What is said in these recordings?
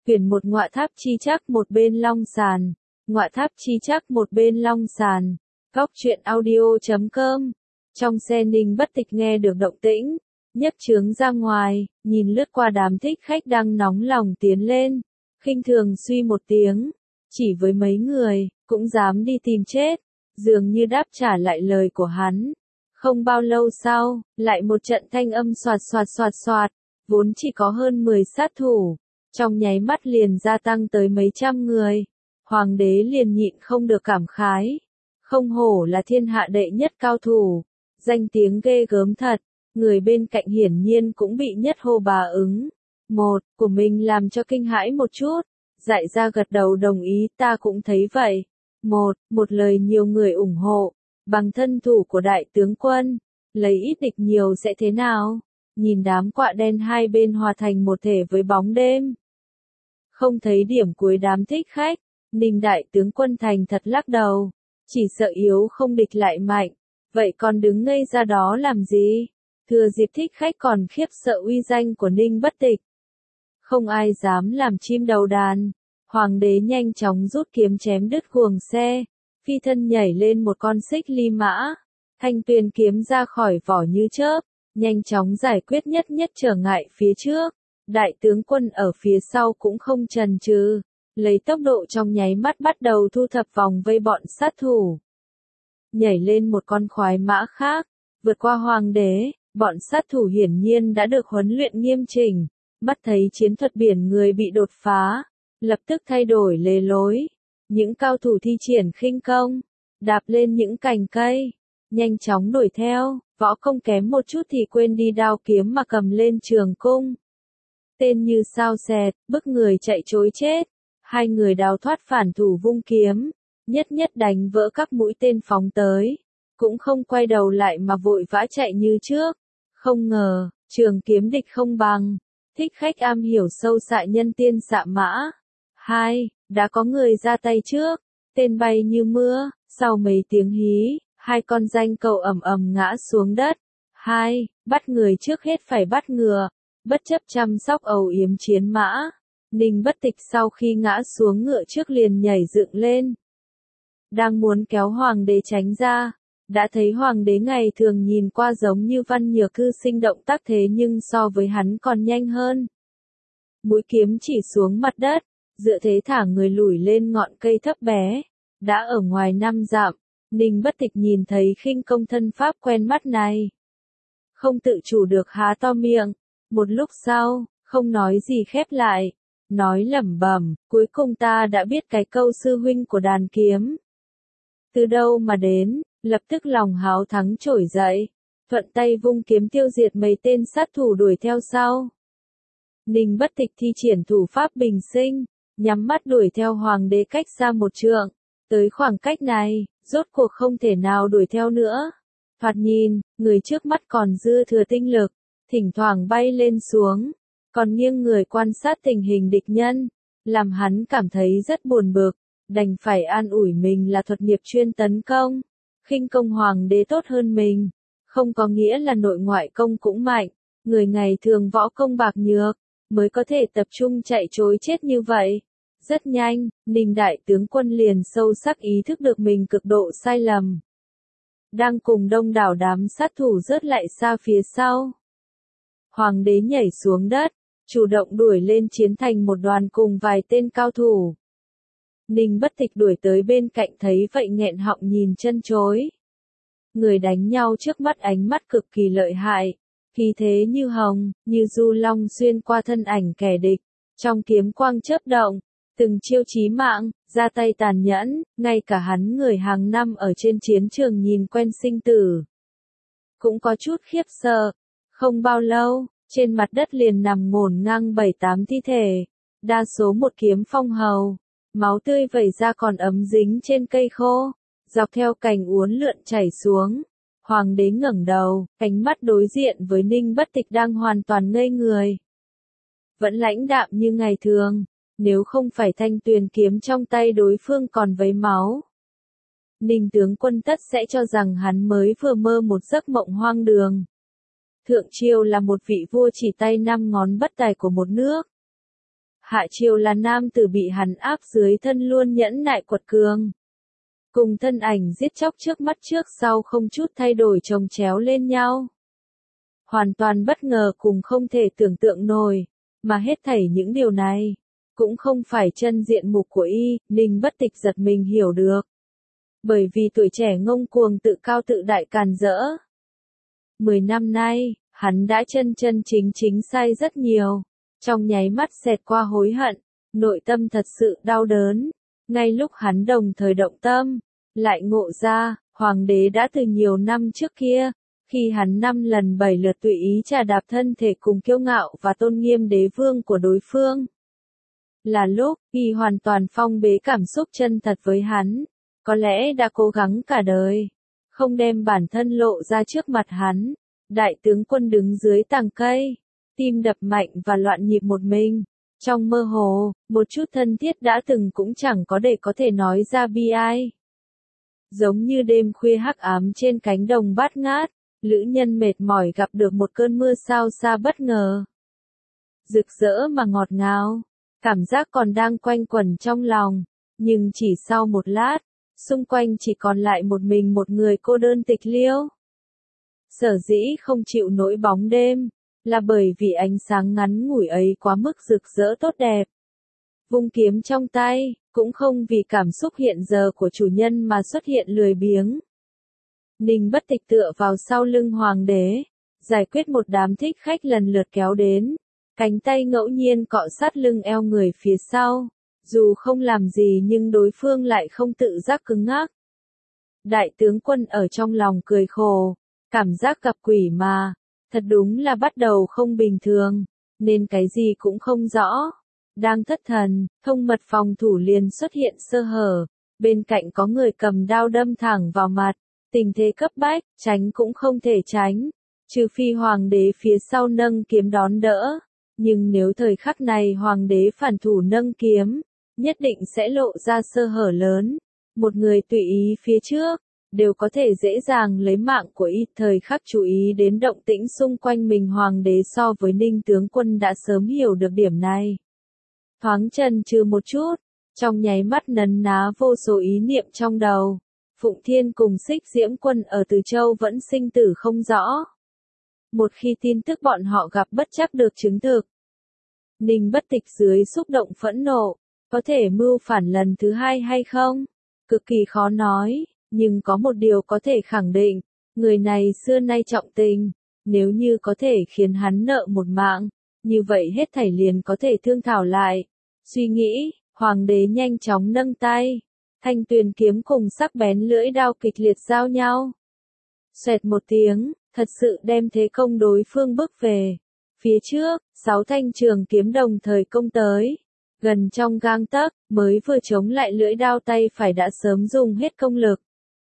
Quyển một ngọa tháp chi chắc một bên long sàn. Ngọa tháp chi chắc một bên long sàn. Góc truyện audio.com. Trong xe Ninh Bất Tịch nghe được động tĩnh, nhấc trướng ra ngoài, nhìn lướt qua đám thích khách đang nóng lòng tiến lên, khinh thường suy một tiếng, chỉ với mấy người, cũng dám đi tìm chết, dường như đáp trả lại lời của hắn. Không bao lâu sau, lại một trận thanh âm soạt soạt soạt soạt, vốn chỉ có hơn 10 sát thủ, trong nháy mắt liền gia tăng tới mấy trăm người. Hoàng đế liền nhịn không được cảm khái, không hổ là thiên hạ đệ nhất cao thủ, danh tiếng ghê gớm thật. Người bên cạnh hiển nhiên cũng bị nhất hô bà ứng. Một, của mình làm cho kinh hãi một chút. Dại ra gật đầu đồng ý, ta cũng thấy vậy. Một lời nhiều người ủng hộ. Bằng thân thủ của đại tướng quân, lấy ít địch nhiều sẽ thế nào? Nhìn đám quạ đen hai bên hòa thành một thể với bóng đêm. Không thấy điểm cuối đám thích khách, Ninh đại tướng quân thành thật lắc đầu. Chỉ sợ yếu không địch lại mạnh. Vậy còn đứng ngây ra đó làm gì? Thừa dịp thích khách còn khiếp sợ uy danh của Ninh Bất Tịch. Không ai dám làm chim đầu đàn. Hoàng đế nhanh chóng rút kiếm chém đứt guồng xe, phi thân nhảy lên một con xích ly mã, thanh tuyền kiếm ra khỏi vỏ như chớp, nhanh chóng giải quyết nhất trở ngại phía trước. Đại tướng quân ở phía sau cũng không chần chừ, lấy tốc độ trong nháy mắt bắt đầu thu thập vòng vây bọn sát thủ. Nhảy lên một con khoái mã khác, vượt qua hoàng đế. Bọn sát thủ hiển nhiên đã được huấn luyện nghiêm chỉnh, mắt thấy chiến thuật biển người bị đột phá, lập tức thay đổi lề lối. Những cao thủ thi triển khinh công, đạp lên những cành cây, nhanh chóng đuổi theo, võ công kém một chút thì quên đi đao kiếm mà cầm lên trường cung. Tên như sao xẹt, bức người chạy trối chết, hai người đào thoát phản thủ vung kiếm, nhất đánh vỡ các mũi tên phóng tới, cũng không quay đầu lại mà vội vã chạy như trước. Không ngờ, trường kiếm địch không bằng, thích khách am hiểu sâu xạ nhân tiên xạ mã. Đã có người ra tay trước, tên bay như mưa, sau mấy tiếng hí, hai con danh cầu ầm ngã xuống đất. Bắt người trước hết phải bắt ngựa, bất chấp chăm sóc âu yếm chiến mã. Ninh Bất Tịch sau khi ngã xuống ngựa trước liền nhảy dựng lên. Đang muốn kéo hoàng đế tránh ra. Đã thấy hoàng đế ngày thường nhìn qua giống như văn nhược cư sinh động tác thế nhưng so với hắn còn nhanh hơn. Mũi kiếm chỉ xuống mặt đất, dựa thế thả người lủi lên ngọn cây thấp bé. Đã ở ngoài 5 dặm, Ninh Bất Tịch nhìn thấy khinh công thân pháp quen mắt này. Không tự chủ được há to miệng, một lúc sau, không nói gì khép lại, nói lẩm bẩm, cuối cùng ta đã biết cái câu sư huynh của đàn kiếm. Từ đâu mà đến? Lập tức lòng háo thắng trỗi dậy, thuận tay vung kiếm tiêu diệt mấy tên sát thủ đuổi theo sau. Ninh Bất Tịch thi triển thủ pháp bình sinh, nhắm mắt đuổi theo hoàng đế cách xa một trượng. Tới khoảng cách này, rốt cuộc không thể nào đuổi theo nữa. Thoạt nhìn, người trước mắt còn dư thừa tinh lực, thỉnh thoảng bay lên xuống, còn nghiêng người quan sát tình hình địch nhân, làm hắn cảm thấy rất buồn bực, đành phải an ủi mình là thuật nghiệp chuyên tấn công. Khinh công hoàng đế tốt hơn mình, không có nghĩa là nội ngoại công cũng mạnh, người ngày thường võ công bạc nhược, mới có thể tập trung chạy trối chết như vậy. Rất nhanh, Ninh đại tướng quân liền sâu sắc ý thức được mình cực độ sai lầm. Đang cùng đông đảo đám sát thủ rớt lại xa phía sau. Hoàng đế nhảy xuống đất, chủ động đuổi lên chiến thành một đoàn cùng vài tên cao thủ. Ninh Bất Tịch đuổi tới bên cạnh thấy vậy nghẹn họng nhìn chân chối. Người đánh nhau trước mắt ánh mắt cực kỳ lợi hại, khí thế như hồng, như du long xuyên qua thân ảnh kẻ địch, trong kiếm quang chớp động, từng chiêu chí mạng, ra tay tàn nhẫn, ngay cả hắn người hàng năm ở trên chiến trường nhìn quen sinh tử. Cũng có chút khiếp sợ, không bao lâu, trên mặt đất liền nằm ngổn ngang 7-8 thi thể, đa số một kiếm phong hầu. Máu tươi vẩy ra còn ấm dính trên cây khô, dọc theo cành uốn lượn chảy xuống. Hoàng đế ngẩng đầu, ánh mắt đối diện với Ninh Bất Tịch đang hoàn toàn ngây người. Vẫn lãnh đạm như ngày thường, nếu không phải thanh tuyền kiếm trong tay đối phương còn vấy máu. Ninh tướng quân tất sẽ cho rằng hắn mới vừa mơ một giấc mộng hoang đường. Thượng Triều là một vị vua chỉ tay 5 ngón bất tài của một nước. Hạ Triều là nam tử bị hắn áp dưới thân luôn nhẫn nại quật cường. Cùng thân ảnh giết chóc trước mắt trước sau không chút thay đổi chồng chéo lên nhau. Hoàn toàn bất ngờ cùng không thể tưởng tượng nổi, mà hết thảy những điều này, cũng không phải chân diện mục của y, Ninh Bất Tịch giật mình hiểu được. Bởi vì tuổi trẻ ngông cuồng tự cao tự đại càn rỡ. 10 năm nay, hắn đã chân chân chính chính sai rất nhiều, trong nháy mắt xẹt qua hối hận, nội tâm thật sự đau đớn. Ngay lúc hắn đồng thời động tâm, lại ngộ ra, hoàng đế đã từ nhiều năm trước kia, khi hắn 5 lần 7 lượt tùy ý trà đạp thân thể cùng kiêu ngạo và tôn nghiêm đế vương của đối phương. Là lúc, y hoàn toàn phong bế cảm xúc chân thật với hắn, có lẽ đã cố gắng cả đời, không đem bản thân lộ ra trước mặt hắn. Đại tướng quân đứng dưới tàng cây, tim đập mạnh và loạn nhịp một mình. Trong mơ hồ, một chút thân thiết đã từng cũng chẳng có để có thể nói ra bi ai. Giống như đêm khuya hắc ám trên cánh đồng bát ngát, lữ nhân mệt mỏi gặp được một cơn mưa sao xa bất ngờ. Rực rỡ mà ngọt ngào, cảm giác còn đang quanh quẩn trong lòng, nhưng chỉ sau một lát, xung quanh chỉ còn lại một mình một người cô đơn tịch liêu. Sở dĩ không chịu nỗi bóng đêm, là bởi vì ánh sáng ngắn ngủi ấy quá mức rực rỡ tốt đẹp. Vung kiếm trong tay, cũng không vì cảm xúc hiện giờ của chủ nhân mà xuất hiện lười biếng. Ninh Bất Tịch tựa vào sau lưng hoàng đế, giải quyết một đám thích khách lần lượt kéo đến, cánh tay ngẫu nhiên cọ sát lưng eo người phía sau, dù không làm gì nhưng đối phương lại không tự giác cứng ngắc. Đại tướng quân ở trong lòng cười khổ, cảm giác gặp quỷ mà, thật đúng là bắt đầu không bình thường, nên cái gì cũng không rõ. Đang thất thần, thông mật phòng thủ liền xuất hiện sơ hở, bên cạnh có người cầm đao đâm thẳng vào mặt, tình thế cấp bách, tránh cũng không thể tránh, trừ phi hoàng đế phía sau nâng kiếm đón đỡ, nhưng nếu thời khắc này hoàng đế phản thủ nâng kiếm, nhất định sẽ lộ ra sơ hở lớn, một người tùy ý phía trước, đều có thể dễ dàng lấy mạng của y. Thời khắc chú ý đến động tĩnh xung quanh mình hoàng đế so với Ninh tướng quân đã sớm hiểu được điểm này. Thoáng chần chừ một chút, trong nháy mắt nấn ná vô số ý niệm trong đầu. Phụng Thiên cùng Xích Diễm Quân ở Từ Châu vẫn sinh tử không rõ. Một khi tin tức bọn họ gặp bất chắc được chứng thực, Ninh Bất Tịch dưới xúc động phẫn nộ, có thể mưu phản lần thứ hai hay không? Cực kỳ khó nói, nhưng có một điều có thể khẳng định, người này xưa nay trọng tình, nếu như có thể khiến hắn nợ một mạng, như vậy hết thảy liền có thể thương thảo lại. Suy nghĩ, hoàng đế nhanh chóng nâng tay, thanh tuyền kiếm cùng sắc bén lưỡi đao kịch liệt giao nhau. Xoẹt một tiếng, thật sự đem thế công đối phương bước về. Phía trước, 6 thanh trường kiếm đồng thời công tới. Gần trong gang tấc, mới vừa chống lại lưỡi đao tay phải đã sớm dùng hết công lực.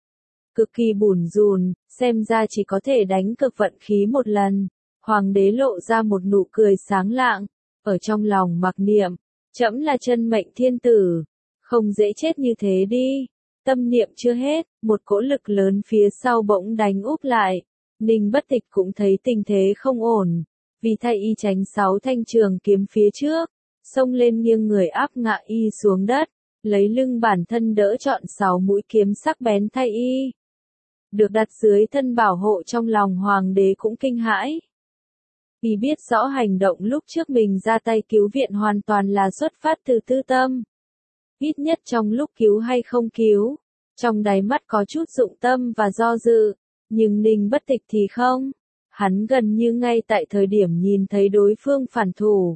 Cực kỳ bủn rủn, xem ra chỉ có thể đánh cực vận khí một lần. Hoàng đế lộ ra một nụ cười sáng lạng, ở trong lòng mặc niệm, trẫm là chân mệnh thiên tử, không dễ chết như thế đi. Tâm niệm chưa hết, một cỗ lực lớn phía sau bỗng đánh úp lại. Ninh Bất Tịch cũng thấy tình thế không ổn, vì thay y tránh 6 thanh trường kiếm phía trước, xông lên nghiêng người áp ngã y xuống đất, lấy lưng bản thân đỡ trọn 6 mũi kiếm sắc bén thay y. Được đặt dưới thân bảo hộ trong lòng hoàng đế cũng kinh hãi. Vì biết rõ hành động lúc trước mình ra tay cứu viện hoàn toàn là xuất phát từ tư tâm. Ít nhất trong lúc cứu hay không cứu, trong đáy mắt có chút dụng tâm và do dự, nhưng Ninh Bất Tịch thì không. Hắn gần như ngay tại thời điểm nhìn thấy đối phương phản thủ,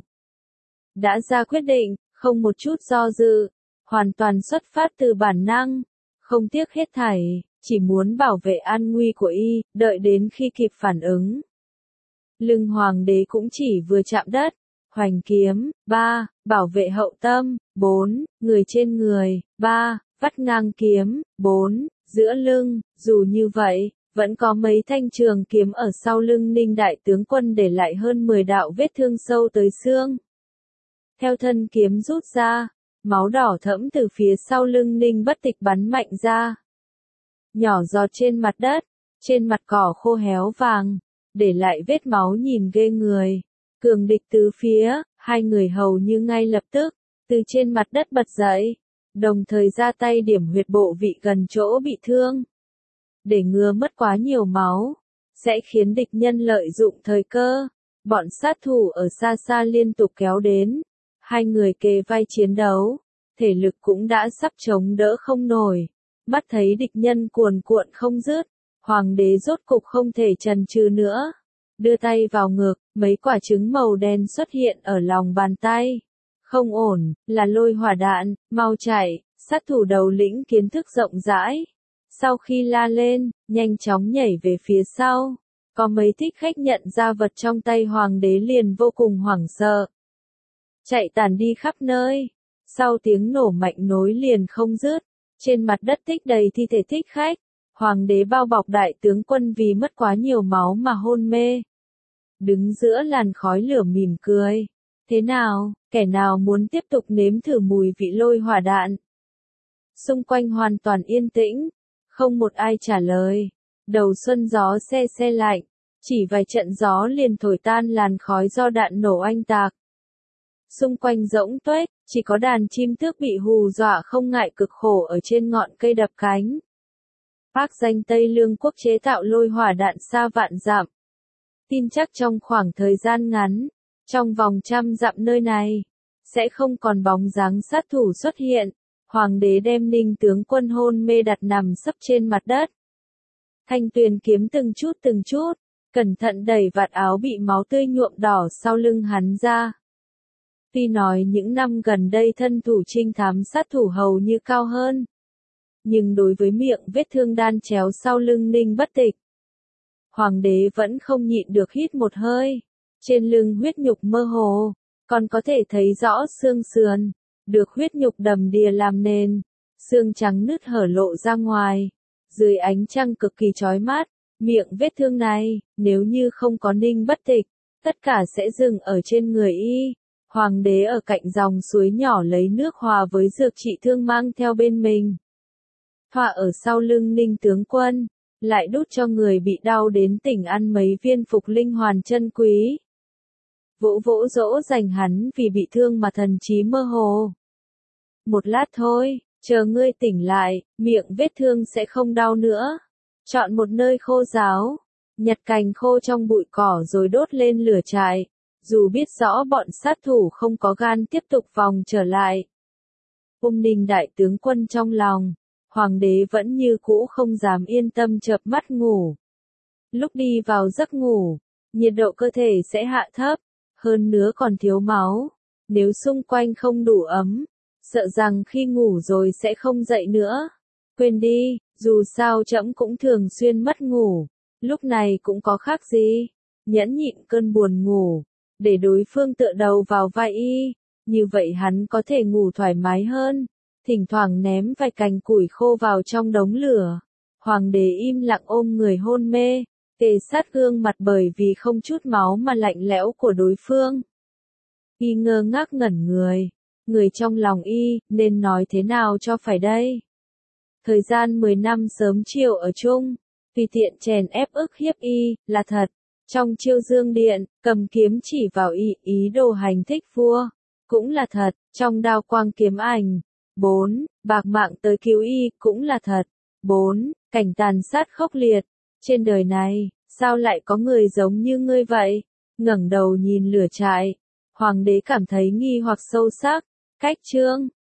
đã ra quyết định, không một chút do dự, hoàn toàn xuất phát từ bản năng, không tiếc hết thảy, chỉ muốn bảo vệ an nguy của y, đợi đến khi kịp phản ứng. Lưng hoàng đế cũng chỉ vừa chạm đất, hoành kiếm, 3, bảo vệ hậu tâm, 4, người trên người, 3, vắt ngang kiếm, 4, giữa lưng, dù như vậy, vẫn có mấy thanh trường kiếm ở sau lưng Ninh đại tướng quân để lại hơn 10 đạo vết thương sâu tới xương. Theo thân kiếm rút ra, máu đỏ thẫm từ phía sau lưng Ninh Bất Tịch bắn mạnh ra. Nhỏ giọt trên mặt đất, trên mặt cỏ khô héo vàng, để lại vết máu nhìn ghê người. Cường địch tứ phía, Hai người hầu như ngay lập tức, từ trên mặt đất bật dậy, đồng thời ra tay điểm huyệt bộ vị gần chỗ bị thương. Để ngừa mất quá nhiều máu, sẽ khiến địch nhân lợi dụng thời cơ. Bọn sát thủ ở xa xa liên tục kéo đến. Hai người kề vai chiến đấu, thể lực cũng đã sắp chống đỡ không nổi. Mắt thấy địch nhân cuồn cuộn không dứt, hoàng đế rốt cục không thể chần chừ nữa. Đưa tay vào ngực, mấy quả trứng màu đen xuất hiện ở lòng bàn tay. Không ổn, là lôi hỏa đạn, mau chạy, sát thủ đầu lĩnh kiến thức rộng rãi. Sau khi la lên, nhanh chóng nhảy về phía sau. Có mấy thích khách nhận ra vật trong tay hoàng đế liền vô cùng hoảng sợ. Chạy tản đi khắp nơi. Sau tiếng nổ mạnh nối liền không dứt, trên mặt đất tích đầy thi thể thích khách. Hoàng đế bao bọc đại tướng quân vì mất quá nhiều máu mà hôn mê. Đứng giữa làn khói lửa mỉm cười. Thế nào, kẻ nào muốn tiếp tục nếm thử mùi vị lôi hỏa đạn? Xung quanh hoàn toàn yên tĩnh, không một ai trả lời. Đầu xuân gió se se lạnh, chỉ vài trận gió liền thổi tan làn khói do đạn nổ oanh tạc. Xung quanh rỗng tuếch, chỉ có đàn chim tước bị hù dọa không ngại cực khổ ở trên ngọn cây đập cánh. Phác danh Tây Lương quốc chế tạo lôi hỏa đạn xa vạn dặm. Tin chắc trong khoảng thời gian ngắn, trong vòng 100 dặm nơi này, sẽ không còn bóng dáng sát thủ xuất hiện. Hoàng đế đem Ninh tướng quân hôn mê đặt nằm sấp trên mặt đất. Thanh tuyền kiếm từng chút, cẩn thận đẩy vạt áo bị máu tươi nhuộm đỏ sau lưng hắn ra. Tuy nói những năm gần đây thân thủ trinh thám sát thủ hầu như cao hơn, nhưng đối với miệng vết thương đan chéo sau lưng Ninh Bất Tịch, hoàng đế vẫn không nhịn được hít một hơi. Trên lưng huyết nhục mơ hồ, còn có thể thấy rõ xương sườn, được huyết nhục đầm đìa làm nền, xương trắng nứt hở lộ ra ngoài, dưới ánh trăng cực kỳ chói mắt. Miệng vết thương này, nếu như không có Ninh Bất Tịch, tất cả sẽ dừng ở trên người y. Hoàng đế ở cạnh dòng suối nhỏ lấy nước hòa với dược trị thương mang theo bên mình. Thoa ở sau lưng Ninh tướng quân, lại đút cho người bị đau đến tỉnh ăn mấy viên phục linh hoàn chân quý. Vỗ vỗ dỗ dành hắn vì bị thương mà thần trí mơ hồ. Một lát thôi, chờ ngươi tỉnh lại, miệng vết thương sẽ không đau nữa. Chọn một nơi khô ráo, nhặt cành khô trong bụi cỏ rồi đốt lên lửa trại. Dù biết rõ bọn sát thủ không có gan tiếp tục vòng trở lại. Ninh đại tướng quân trong lòng, hoàng đế vẫn như cũ không dám yên tâm chợp mắt ngủ. Lúc đi vào giấc ngủ, nhiệt độ cơ thể sẽ hạ thấp, hơn nữa còn thiếu máu. Nếu xung quanh không đủ ấm, sợ rằng khi ngủ rồi sẽ không dậy nữa. Quên đi, dù sao trẫm cũng thường xuyên mất ngủ, lúc này cũng có khác gì. Nhẫn nhịn cơn buồn ngủ, để đối phương tựa đầu vào vai y, như vậy hắn có thể ngủ thoải mái hơn. Thỉnh thoảng ném vài cành củi khô vào trong đống lửa. Hoàng đế im lặng ôm người hôn mê, kề sát gương mặt bởi vì không chút máu mà lạnh lẽo của đối phương. Y ngơ ngác ngẩn người trong lòng y, nên nói thế nào cho phải đây? Thời gian 10 năm sớm chiều ở chung, tùy tiện chèn ép ức hiếp y, là thật. Trong Chiêu Dương Điện, cầm kiếm chỉ vào y, ý đồ hành thích vua, cũng là thật. Trong Đao Quang Kiếm Ảnh, 4, bạc mạng tới cứu y, cũng là thật. 4, cảnh tàn sát khốc liệt. Trên đời này, sao lại có người giống như ngươi vậy? Ngẩng đầu nhìn lửa trại, hoàng đế cảm thấy nghi hoặc sâu sắc. Cách chương